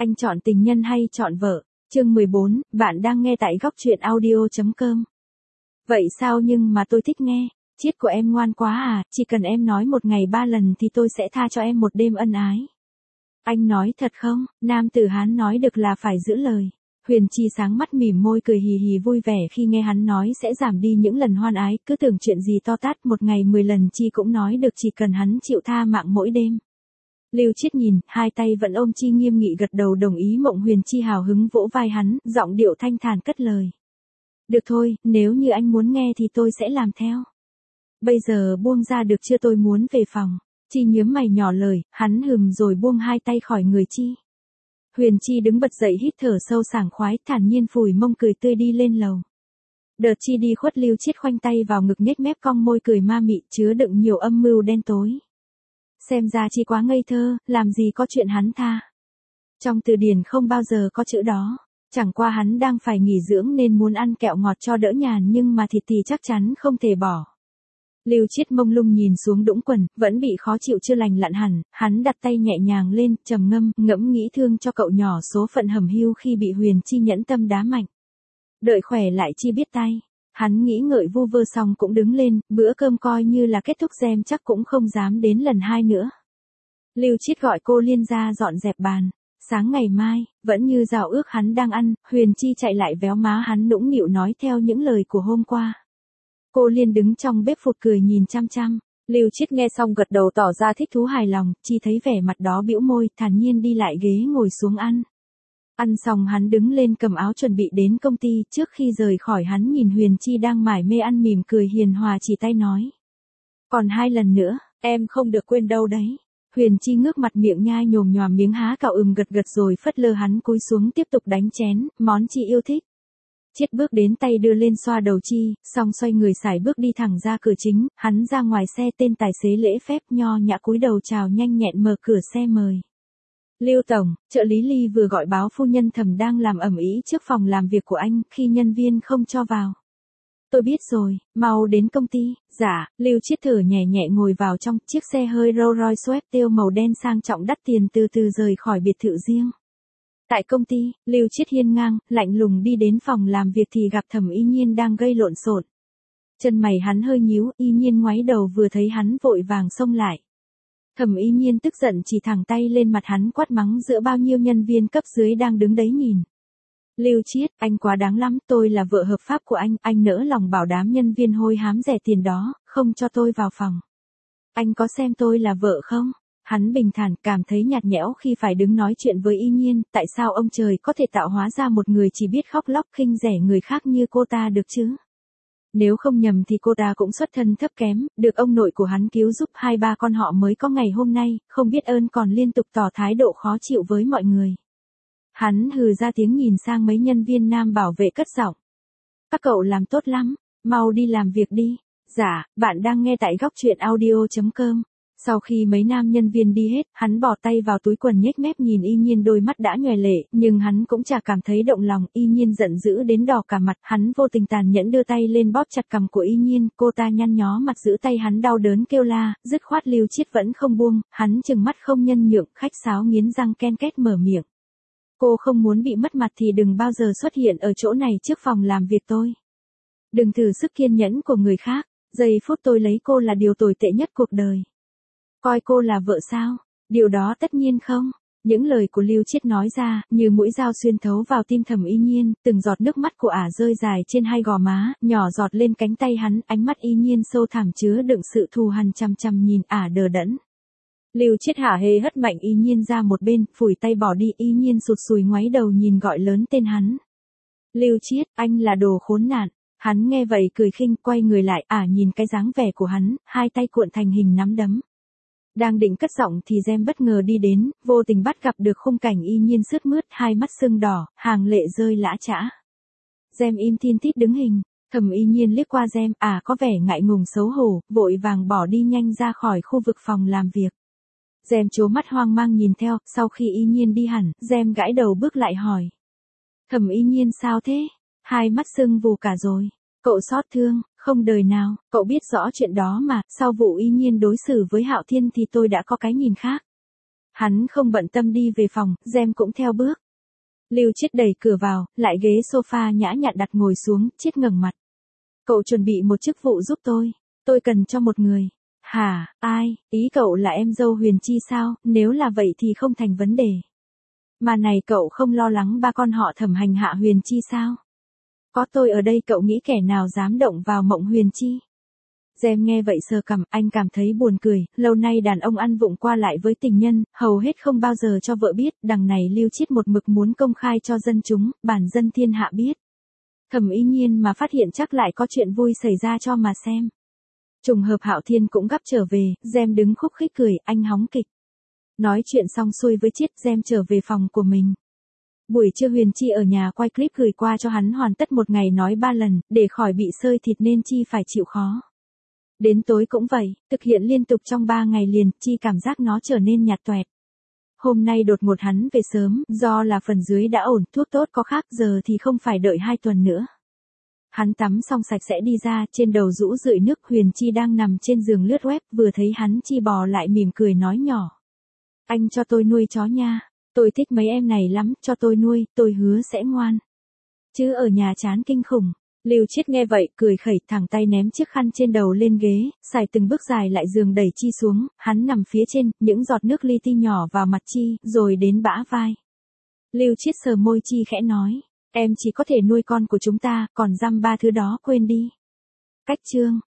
Anh chọn tình nhân hay chọn vợ? Chương 14, bạn đang nghe tại góc truyện audio.com. Vậy sao nhưng mà tôi thích nghe. Chiết của em ngoan quá à, chỉ cần em nói một ngày 3 lần thì tôi sẽ tha cho em một đêm ân ái. Anh nói thật không? Nam tử Hán nói được là phải giữ lời. Huyền Chi sáng mắt mỉm môi cười hì hì vui vẻ khi nghe hắn nói sẽ giảm đi những lần hoan ái, cứ tưởng chuyện gì to tát, một ngày 10 lần Chi cũng nói được chỉ cần hắn chịu tha mạng mỗi đêm. Lưu Chiết nhìn, hai tay vẫn ôm Chi nghiêm nghị gật đầu đồng ý. Mộng Huyền Chi hào hứng vỗ vai hắn, giọng điệu thanh thản cất lời. Được thôi, nếu như anh muốn nghe thì tôi sẽ làm theo. Bây giờ buông ra được chưa, tôi muốn về phòng. Chi nhớm mày nhỏ lời, hắn rồi buông hai tay khỏi người Chi. Huyền Chi đứng bật dậy hít thở sâu sảng khoái, thản nhiên phủi mông cười tươi đi lên lầu. Đợt Chi đi khuất, Lưu Chiết khoanh tay vào ngực nhếch mép cong môi cười ma mị chứa đựng nhiều âm mưu đen tối. Xem ra Chi quá ngây thơ, làm gì có chuyện hắn tha. Trong từ điển không bao giờ có chữ đó. Chẳng qua hắn đang phải nghỉ dưỡng nên muốn ăn kẹo ngọt cho đỡ nhàn, nhưng mà thịt thì chắc chắn không thể bỏ. Lưu Chiết mông lung nhìn xuống đũng quần, vẫn bị khó chịu chưa lành lặn hẳn, hắn đặt tay nhẹ nhàng lên, trầm ngẫm nghĩ thương cho cậu nhỏ số phận hầm hưu khi bị Huyền Chi nhẫn tâm đá mạnh. Đợi khỏe lại Chi biết tay. Hắn nghĩ ngợi vu vơ xong cũng đứng lên, bữa cơm coi như là kết thúc, Gem chắc cũng không dám đến lần hai nữa. Lưu Chiết gọi cô Liên ra dọn dẹp bàn. Sáng ngày mai, vẫn như giao ước hắn đang ăn, Huyền Chi chạy lại véo má hắn nũng nịu nói theo những lời của hôm qua. Cô Liên đứng trong bếp phụt cười nhìn chăm chăm. Lưu Chiết nghe xong gật đầu tỏ ra thích thú hài lòng, Chi thấy vẻ mặt đó bĩu môi, thản nhiên đi lại ghế ngồi xuống ăn. Ăn xong hắn đứng lên cầm áo chuẩn bị đến công ty, trước khi rời khỏi hắn nhìn Huyền Chi đang mải mê ăn mỉm cười hiền hòa chỉ tay nói. Còn 2 lần nữa, em không được quên đâu đấy. Huyền Chi ngước mặt miệng nhai nhồm nhòm miếng há cạo gật gật rồi phất lơ hắn cúi xuống tiếp tục đánh chén, món Chi yêu thích. Chiết bước đến tay đưa lên xoa đầu Chi, xong xoay người sải bước đi thẳng ra cửa chính, hắn ra ngoài xe, tên tài xế lễ phép nho nhã cúi đầu chào nhanh nhẹn mở cửa xe mời. Lưu tổng, trợ lý Ly vừa gọi báo phu nhân Thẩm đang làm ầm ĩ trước phòng làm việc của anh, khi nhân viên không cho vào. Tôi biết rồi, mau đến công ty. Dạ, Lưu Chiết thở nhẹ nhẹ ngồi vào trong chiếc xe hơi Rolls Royce Sweptail màu đen sang trọng đắt tiền từ từ rời khỏi biệt thự riêng. Tại công ty, Lưu Chiết hiên ngang, lạnh lùng đi đến phòng làm việc thì gặp Thẩm Y Nhiên đang gây lộn xộn. Chân mày hắn hơi nhíu, Y Nhiên ngoáy đầu vừa thấy hắn vội vàng xông lại. Thẩm Y Nhiên tức giận chỉ thẳng tay lên mặt hắn quát mắng giữa bao nhiêu nhân viên cấp dưới đang đứng đấy nhìn. Lưu Chiết, anh quá đáng lắm, tôi là vợ hợp pháp của anh nỡ lòng bảo đám nhân viên hôi hám rẻ tiền đó, không cho tôi vào phòng. Anh có xem tôi là vợ không? Hắn bình thản, cảm thấy nhạt nhẽo khi phải đứng nói chuyện với Y Nhiên, tại sao ông trời có thể tạo hóa ra một người chỉ biết khóc lóc khinh rẻ người khác như cô ta được chứ? Nếu không nhầm thì cô ta cũng xuất thân thấp kém, được ông nội của hắn cứu giúp 2-3 con họ mới có ngày hôm nay, không biết ơn còn liên tục tỏ thái độ khó chịu với mọi người. Hắn hừ ra tiếng nhìn sang mấy nhân viên nam bảo vệ cất giọng. Các cậu làm tốt lắm, mau đi làm việc đi. Dạ, bạn đang nghe tại góc truyện audio.com. Sau khi mấy nam nhân viên đi hết, hắn bỏ tay vào túi quần nhếch mép nhìn Y Nhiên, đôi mắt đã nhòe lệ, nhưng hắn cũng chả cảm thấy động lòng. Y Nhiên giận dữ đến đỏ cả mặt, hắn vô tình tàn nhẫn đưa tay lên bóp chặt cằm của Y Nhiên, cô ta nhăn nhó mặt giữ tay hắn đau đớn kêu la, dứt khoát Lưu Chiết vẫn không buông, hắn trừng mắt không nhân nhượng, khách sáo nghiến răng ken két mở miệng. Cô không muốn bị mất mặt thì đừng bao giờ xuất hiện ở chỗ này trước phòng làm việc tôi. Đừng thử sức kiên nhẫn của người khác, giây phút tôi lấy cô là điều tồi tệ nhất cuộc đời. Coi cô là vợ sao? Điều đó tất nhiên không. Những lời của Lưu Chiết nói ra, như mũi dao xuyên thấu vào tim Thẩm Y Nhiên, từng giọt nước mắt của ả rơi dài trên hai gò má, nhỏ giọt lên cánh tay hắn, ánh mắt Y Nhiên sâu thẳm chứa đựng sự thù hằn chằm chằm nhìn ả đờ đẫn. Lưu Chiết hả hê hất mạnh Y Nhiên ra một bên, phủi tay bỏ đi. Y Nhiên sụt sùi ngoáy đầu nhìn gọi lớn tên hắn. Lưu Chiết, anh là đồ khốn nạn. Hắn nghe vậy cười khinh, quay người lại, nhìn cái dáng vẻ của hắn, hai tay cuộn thành hình nắm đấm. Đang định cất giọng thì Gem bất ngờ đi đến, vô tình bắt gặp được khung cảnh Y Nhiên sướt mướt, hai mắt sưng đỏ, hàng lệ rơi lã chã. Gem im thiên tít đứng hình, Thẩm Y Nhiên liếc qua Gem, có vẻ ngại ngùng xấu hổ, vội vàng bỏ đi nhanh ra khỏi khu vực phòng làm việc. Gem trố mắt hoang mang nhìn theo, sau khi Y Nhiên đi hẳn, Gem gãi đầu bước lại hỏi. Thẩm Y Nhiên sao thế? Hai mắt sưng vù cả rồi. Cậu xót thương, không đời nào, cậu biết rõ chuyện đó mà, sau vụ Y Nhiên đối xử với Hạo Thiên thì tôi đã có cái nhìn khác. Hắn không bận tâm đi về phòng, Gem cũng theo bước. Lưu Chiết đẩy cửa vào, lại ghế sofa nhã nhặn đặt ngồi xuống, Chiết ngẩng mặt. Cậu chuẩn bị một chức vụ giúp tôi cần cho một người. Hả, ai, ý cậu là em dâu Huyền Chi sao, nếu là vậy thì không thành vấn đề. Mà này cậu không lo lắng ba con họ Thẩm hành hạ Huyền Chi sao? Có tôi ở đây cậu nghĩ kẻ nào dám động vào mộng Huyền Chi? Gem nghe vậy sờ cằm, anh cảm thấy buồn cười, lâu nay đàn ông ăn vụng qua lại với tình nhân, hầu hết không bao giờ cho vợ biết, đằng này Lưu Chiết một mực muốn công khai cho dân chúng, bản dân thiên hạ biết. Thẩm Ý Nhiên mà phát hiện chắc lại có chuyện vui xảy ra cho mà xem. Trùng hợp Hạo Thiên cũng gấp trở về, Gem đứng khúc khích cười, anh hóng kịch. Nói chuyện xong xuôi với Chiết, Gem trở về phòng của mình. Buổi trưa Huyền Chi ở nhà quay clip gửi qua cho hắn hoàn tất một ngày nói 3 lần, để khỏi bị sơi thịt nên Chi phải chịu khó. Đến tối cũng vậy, thực hiện liên tục trong 3 ngày liền, Chi cảm giác nó trở nên nhạt toẹt. Hôm nay đột ngột hắn về sớm, do là phần dưới đã ổn, thuốc tốt có khác, giờ thì không phải đợi 2 tuần nữa. Hắn tắm xong sạch sẽ đi ra, trên đầu rũ rượi nước. Huyền Chi đang nằm trên giường lướt web, vừa thấy hắn Chi bò lại mỉm cười nói nhỏ. Anh cho tôi nuôi chó nha, tôi thích mấy em này lắm, cho tôi nuôi, tôi hứa sẽ ngoan. Chứ ở nhà chán kinh khủng. Lưu Chiết nghe vậy, cười khẩy, thẳng tay ném chiếc khăn trên đầu lên ghế, xài từng bước dài lại giường đẩy Chi xuống, hắn nằm phía trên, những giọt nước li ti nhỏ vào mặt Chi, rồi đến bã vai. Lưu Chiết sờ môi Chi khẽ nói, em chỉ có thể nuôi con của chúng ta, còn dăm ba thứ đó quên đi. Cách chương